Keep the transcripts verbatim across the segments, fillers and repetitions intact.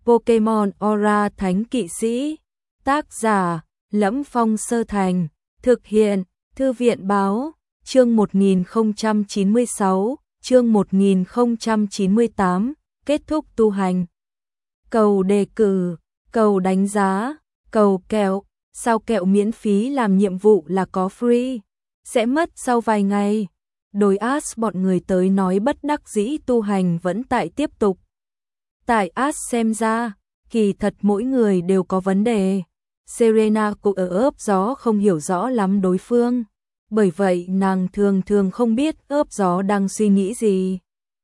Pokemon Aura Thánh Kỵ Sĩ. Tác giả: Lẫm Phong Sơ Thành. Thực hiện: Thư viện báo. Chương một nghìn không trăm chín mươi sáu, chương một nghìn không trăm chín mươi tám, kết thúc tu hành. Cầu đề cử, cầu đánh giá, cầu kẹo, sao kẹo miễn phí làm nhiệm vụ là có free, sẽ mất sau vài ngày. Đối As bọn người tới nói bất đắc dĩ tu hành vẫn tại tiếp tục. Tại As xem ra, kỳ thật mỗi người đều có vấn đề. Serena cũng ở ớp gió không hiểu rõ lắm đối phương. Bởi vậy nàng thường thường không biết ớp gió đang suy nghĩ gì.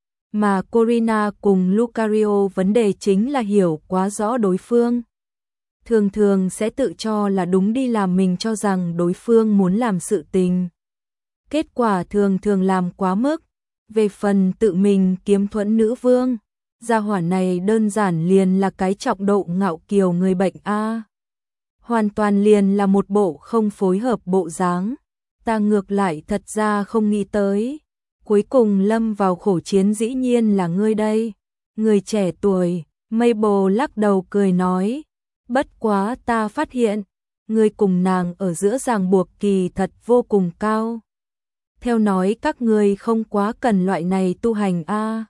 Mà Corina cùng Lucario vấn đề chính là hiểu quá rõ đối phương. Thường thường sẽ tự cho là đúng đi làm mình cho rằng đối phương muốn làm sự tình. Kết quả thường thường làm quá mức. Về phần tự mình kiếm thuẫn nữ vương, gia hỏa này đơn giản liền là cái trọng độ ngạo kiều người bệnh A. Hoàn toàn liền là một bộ không phối hợp bộ dáng. Ta ngược lại thật ra không nghĩ tới. Cuối cùng lâm vào khổ chiến dĩ nhiên là ngươi đây. Người trẻ tuổi, Mabel lắc đầu cười nói. Bất quá ta phát hiện, ngươi cùng nàng ở giữa ràng buộc kỳ thật vô cùng cao. Theo nói các ngươi không quá cần loại này tu hành a.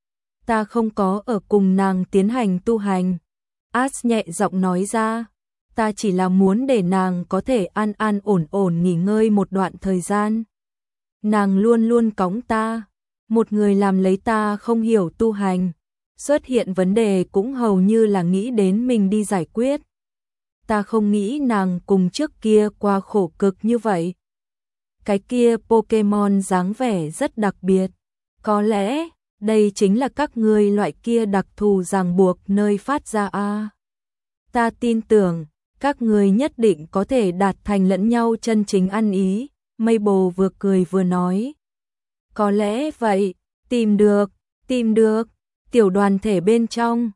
Ta không có ở cùng nàng tiến hành tu hành. As nhẹ giọng nói ra. Ta chỉ là muốn để nàng có thể an an ổn ổn nghỉ ngơi một đoạn thời gian. Nàng luôn luôn cõng ta. Một người làm lấy ta không hiểu tu hành. Xuất hiện vấn đề cũng hầu như là nghĩ đến mình đi giải quyết. Ta không nghĩ nàng cùng trước kia qua khổ cực như vậy. Cái kia Pokemon dáng vẻ rất đặc biệt. Có lẽ, đây chính là các ngươi loại kia đặc thù ràng buộc nơi phát ra a. Ta tin tưởng, các ngươi nhất định có thể đạt thành lẫn nhau chân chính ăn ý. Mabel vừa cười vừa nói. Có lẽ vậy, tìm được, tìm được, tiểu đoàn thể bên trong.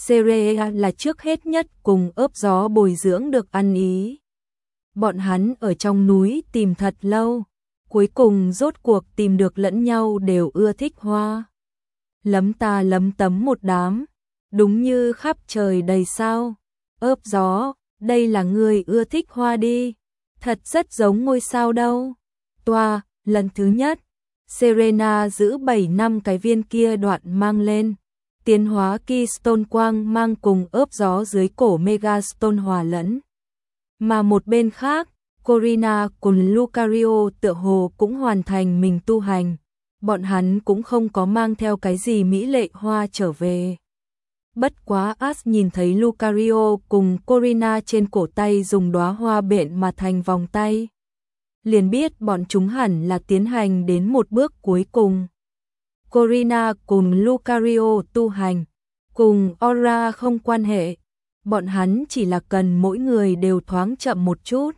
Serea là trước hết nhất cùng ớp gió bồi dưỡng được ăn ý. Bọn hắn ở trong núi tìm thật lâu, cuối cùng rốt cuộc tìm được lẫn nhau đều ưa thích hoa. Lấm ta lấm tấm một đám, đúng như khắp trời đầy sao. Ớp gió, đây là người ưa thích hoa đi, thật rất giống ngôi sao đâu. Toa, lần thứ nhất, Serena giữ bảy năm cái viên kia đoạn mang lên. Tiến hóa Keystone quang mang cùng ớp gió dưới cổ Megastone hòa lẫn. Mà một bên khác, Corina cùng Lucario tựa hồ cũng hoàn thành mình tu hành. Bọn hắn cũng không có mang theo cái gì mỹ lệ hoa trở về. Bất quá As nhìn thấy Lucario cùng Corina trên cổ tay dùng đóa hoa bện mà thành vòng tay. Liền biết bọn chúng hẳn là tiến hành đến một bước cuối cùng. Corina cùng Lucario tu hành, cùng Aura không quan hệ. Bọn hắn chỉ là cần mỗi người đều thoáng chậm một chút.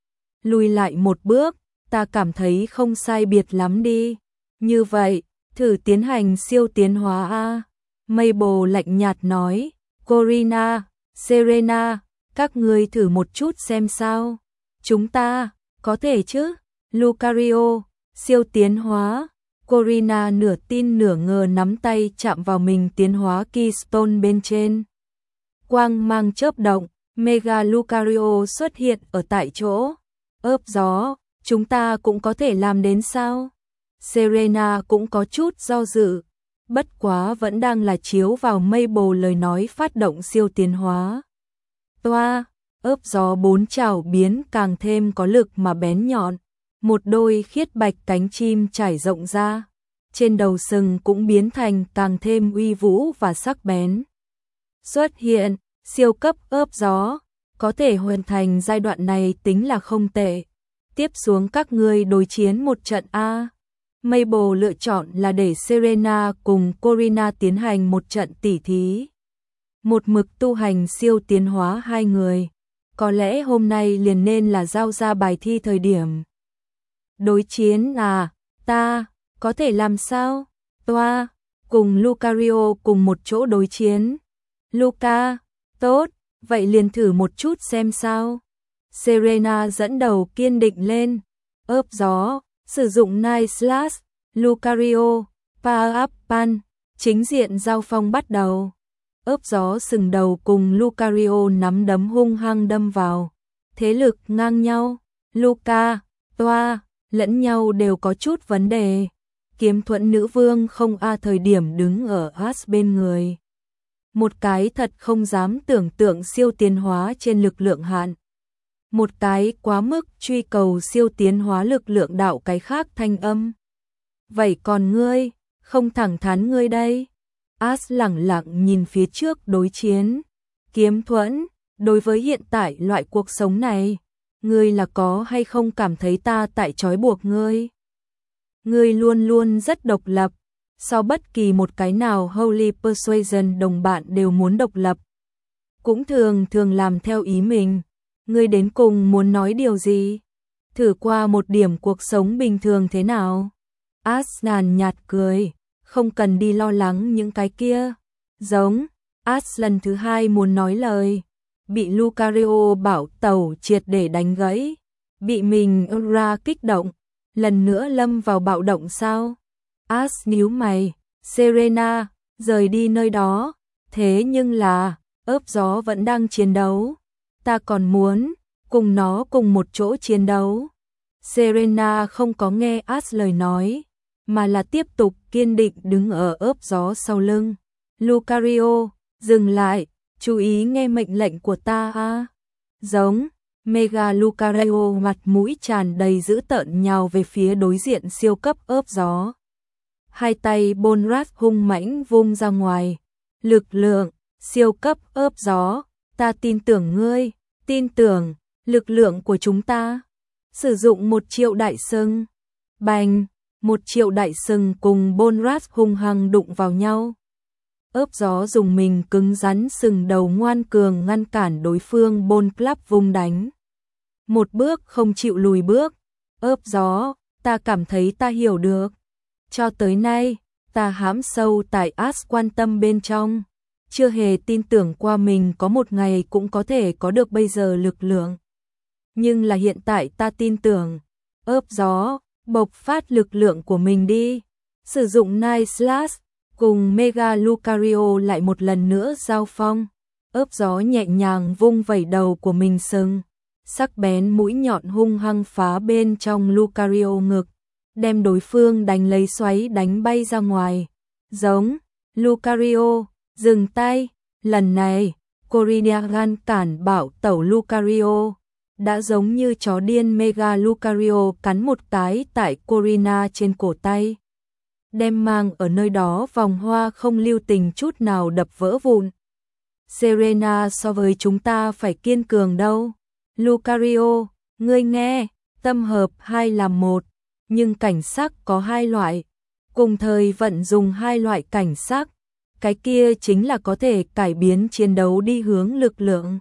Lùi lại một bước, ta cảm thấy không sai biệt lắm đi. Như vậy, thử tiến hành siêu tiến hóa a. Mabel lạnh nhạt nói. Corina, Serena, các ngươi thử một chút xem sao. Chúng ta, có thể chứ? Lucario, siêu tiến hóa. Corina nửa tin nửa ngờ nắm tay chạm vào mình tiến hóa Keystone bên trên. Quang mang chớp động, Mega Lucario xuất hiện ở tại chỗ. Ớp gió, chúng ta cũng có thể làm đến sao? Serena cũng có chút do dự. Bất quá vẫn đang là chiếu vào Mabel lời nói phát động siêu tiến hóa. Toa, ớp gió bốn chảo biến càng thêm có lực mà bén nhọn. Một đôi khiết bạch cánh chim trải rộng ra. Trên đầu sừng cũng biến thành càng thêm uy vũ và sắc bén. Xuất hiện, siêu cấp ớp gió. Có thể hoàn thành giai đoạn này tính là không tệ. Tiếp xuống các ngươi đối chiến một trận A. Mabel lựa chọn là để Serena cùng Corina tiến hành một trận tỉ thí. Một mực tu hành siêu tiến hóa hai người. Có lẽ hôm nay liền nên là giao ra bài thi thời điểm. Đối chiến à, ta, có thể làm sao? Toa, cùng Lucario cùng một chỗ đối chiến. Luca, tốt, vậy liền thử một chút xem sao. Serena dẫn đầu kiên định lên. Ớp gió, sử dụng Night Slash, Lucario, Power Up Pan, chính diện giao phong bắt đầu. ớp gió sừng đầu cùng Lucario nắm đấm hung hăng đâm vào. Thế lực ngang nhau, Luca, Toa, lẫn nhau đều có chút vấn đề. Kiếm thuẫn nữ vương không a thời điểm đứng ở As bên người. Một cái thật không dám tưởng tượng siêu tiến hóa trên lực lượng hạn. Một cái quá mức truy cầu siêu tiến hóa lực lượng đạo cái khác thanh âm. Vậy còn ngươi, không thẳng thắn ngươi đây. As lẳng lặng nhìn phía trước đối chiến. Kiếm thuẫn, đối với hiện tại loại cuộc sống này, ngươi là có hay không cảm thấy ta tại trói buộc ngươi? Ngươi luôn luôn rất độc lập, so bất kỳ một cái nào Holy Persuasion đồng bạn đều muốn độc lập. Cũng thường thường làm theo ý mình, ngươi đến cùng muốn nói điều gì? Thử qua một điểm cuộc sống bình thường thế nào? As nhàn nhạt cười, không cần đi lo lắng những cái kia. Giống, As lần thứ hai muốn nói lời, bị Lucario bảo tẩu triệt để đánh gãy, bị mình ra kích động, lần nữa lâm vào bạo động sao? As nhíu mày, Serena, rời đi nơi đó, thế nhưng là, ớp gió vẫn đang chiến đấu, ta còn muốn, cùng nó cùng một chỗ chiến đấu. Serena không có nghe As lời nói, mà là tiếp tục kiên định đứng ở ớp gió sau lưng. Lucario, dừng lại, chú ý nghe mệnh lệnh của ta a. Giống, Mega Lucario mặt mũi tràn đầy dữ tợn nhào về phía đối diện siêu cấp ớp gió. Hai tay Bonrat hung mãnh vung ra ngoài. Lực lượng, siêu cấp ớp gió, ta tin tưởng ngươi, tin tưởng, lực lượng của chúng ta. Sử dụng một triệu đại sừng. Bành, một triệu đại sừng cùng Bonrat hung hăng đụng vào nhau. Ớp gió dùng mình cứng rắn sừng đầu ngoan cường ngăn cản đối phương Bon Club vung đánh. Một bước không chịu lùi bước. Ớp gió, ta cảm thấy ta hiểu được. Cho tới nay, ta hãm sâu tại As quan tâm bên trong. Chưa hề tin tưởng qua mình có một ngày cũng có thể có được bây giờ lực lượng. Nhưng là hiện tại ta tin tưởng. Ớp gió, bộc phát lực lượng của mình đi. Sử dụng Night Slash, cùng Mega Lucario lại một lần nữa giao phong. Ớp gió nhẹ nhàng vung vẩy đầu của mình sừng. Sắc bén mũi nhọn hung hăng phá bên trong Lucario ngực, đem đối phương đánh lấy xoáy đánh bay ra ngoài. Giống, Lucario, dừng tay, lần này, Corina ngăn cản bảo tẩu Lucario. Đã giống như chó điên Mega Lucario cắn một cái tại Corina trên cổ tay. Đem mang ở nơi đó vòng hoa không lưu tình chút nào đập vỡ vụn. Serena so với chúng ta phải kiên cường đâu. Lucario, ngươi nghe, tâm hợp hai làm một, nhưng cảnh sắc có hai loại. Cùng thời vận dùng hai loại cảnh sắc, cái kia chính là có thể cải biến chiến đấu đi hướng lực lượng.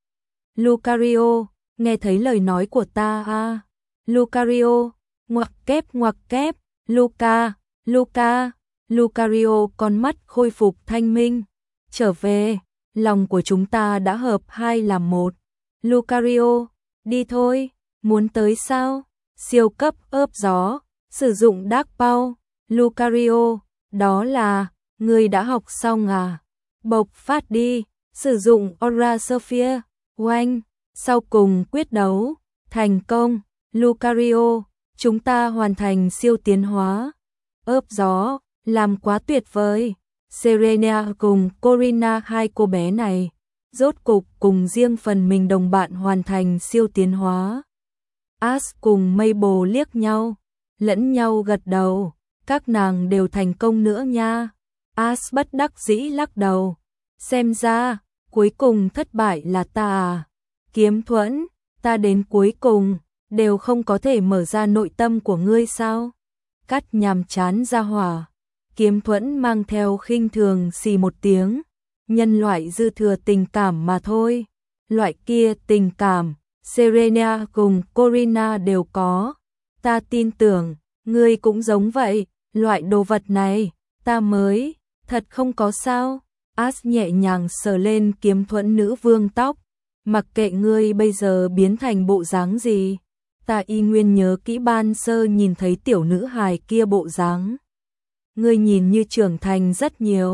Lucario, nghe thấy lời nói của ta à? Lucario, ngoặc kép ngoặc kép, Luca, Luca, Lucario con mắt khôi phục thanh minh. Trở về, lòng của chúng ta đã hợp hai làm một. Lucario, đi thôi, muốn tới sao? Siêu cấp ớp gió, sử dụng Dark Power. Lucario, đó là, ngươi đã học xong à? Bộc phát đi, sử dụng Aura Sphere. Oanh, sau cùng quyết đấu, thành công. Lucario, chúng ta hoàn thành siêu tiến hóa. Ớp gió, làm quá tuyệt vời. Serena cùng Corina, hai cô bé này, rốt cục cùng riêng phần mình đồng bạn hoàn thành siêu tiến hóa. As cùng Mabel liếc nhau, lẫn nhau gật đầu, các nàng đều thành công nữa nha. As bất đắc dĩ lắc đầu, xem ra, cuối cùng thất bại là ta à. Kiếm thuẫn, ta đến cuối cùng, đều không có thể mở ra nội tâm của ngươi sao? Cắt nhàm chán ra hỏa. Kiếm thuẫn mang theo khinh thường xì một tiếng. Nhân loại dư thừa tình cảm mà thôi. Loại kia tình cảm, Serena cùng Corina đều có. Ta tin tưởng, ngươi cũng giống vậy. Loại đồ vật này, ta mới, thật không có sao. As nhẹ nhàng sờ lên kiếm thuẫn nữ vương tóc. Mặc kệ ngươi bây giờ biến thành bộ dáng gì, ta y nguyên nhớ kỹ ban sơ nhìn thấy tiểu nữ hài kia bộ dáng. Ngươi nhìn như trưởng thành rất nhiều.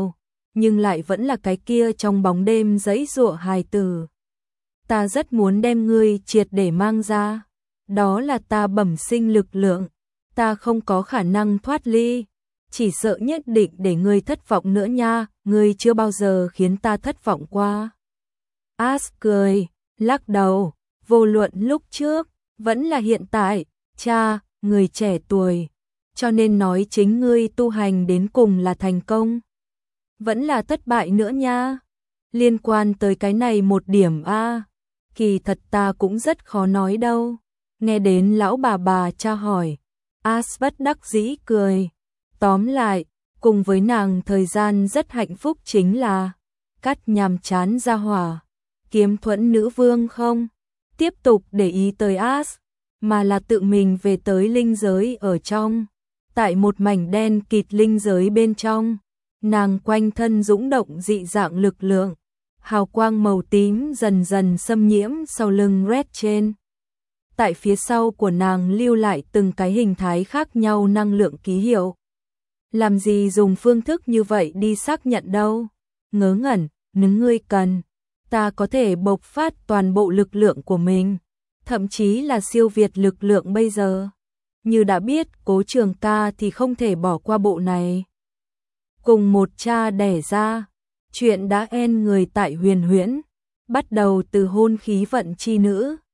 nhưng lại vẫn là cái kia trong bóng đêm giãy giụa hài tử. Ta rất muốn đem ngươi triệt để mang ra, đó là ta bẩm sinh lực lượng, ta không có khả năng thoát ly, chỉ sợ nhất định để ngươi thất vọng nữa nha, ngươi chưa bao giờ khiến ta thất vọng qua. As cười, lắc đầu, vô luận lúc trước, vẫn là hiện tại, cha, người trẻ tuổi, cho nên nói chính ngươi tu hành đến cùng là thành công, vẫn là thất bại nữa nha. Liên quan tới cái này một điểm a, kỳ thật ta cũng rất khó nói đâu. Nghe đến lão bà bà tra hỏi, As bất đắc dĩ cười. Tóm lại, cùng với nàng thời gian rất hạnh phúc chính là cắt nhàm chán ra hỏa. Kiếm Thuẫn nữ vương không tiếp tục để ý tới As, mà là tự mình về tới linh giới ở trong. Tại một mảnh đen kịt linh giới bên trong, nàng quanh thân dũng động dị dạng lực lượng, hào quang màu tím dần dần xâm nhiễm sau lưng Red trên. Tại phía sau của nàng lưu lại từng cái hình thái khác nhau năng lượng ký hiệu. Làm gì dùng phương thức như vậy đi xác nhận đâu? Ngớ ngẩn, nếu ngươi cần, ta có thể bộc phát toàn bộ lực lượng của mình, thậm chí là siêu việt lực lượng bây giờ. Như đã biết Cố Trường Ca thì không thể bỏ qua bộ này. Cùng một cha đẻ ra, chuyện đã en người tại Huyền Huyễn, bắt đầu từ hôn khí vận chi nữ,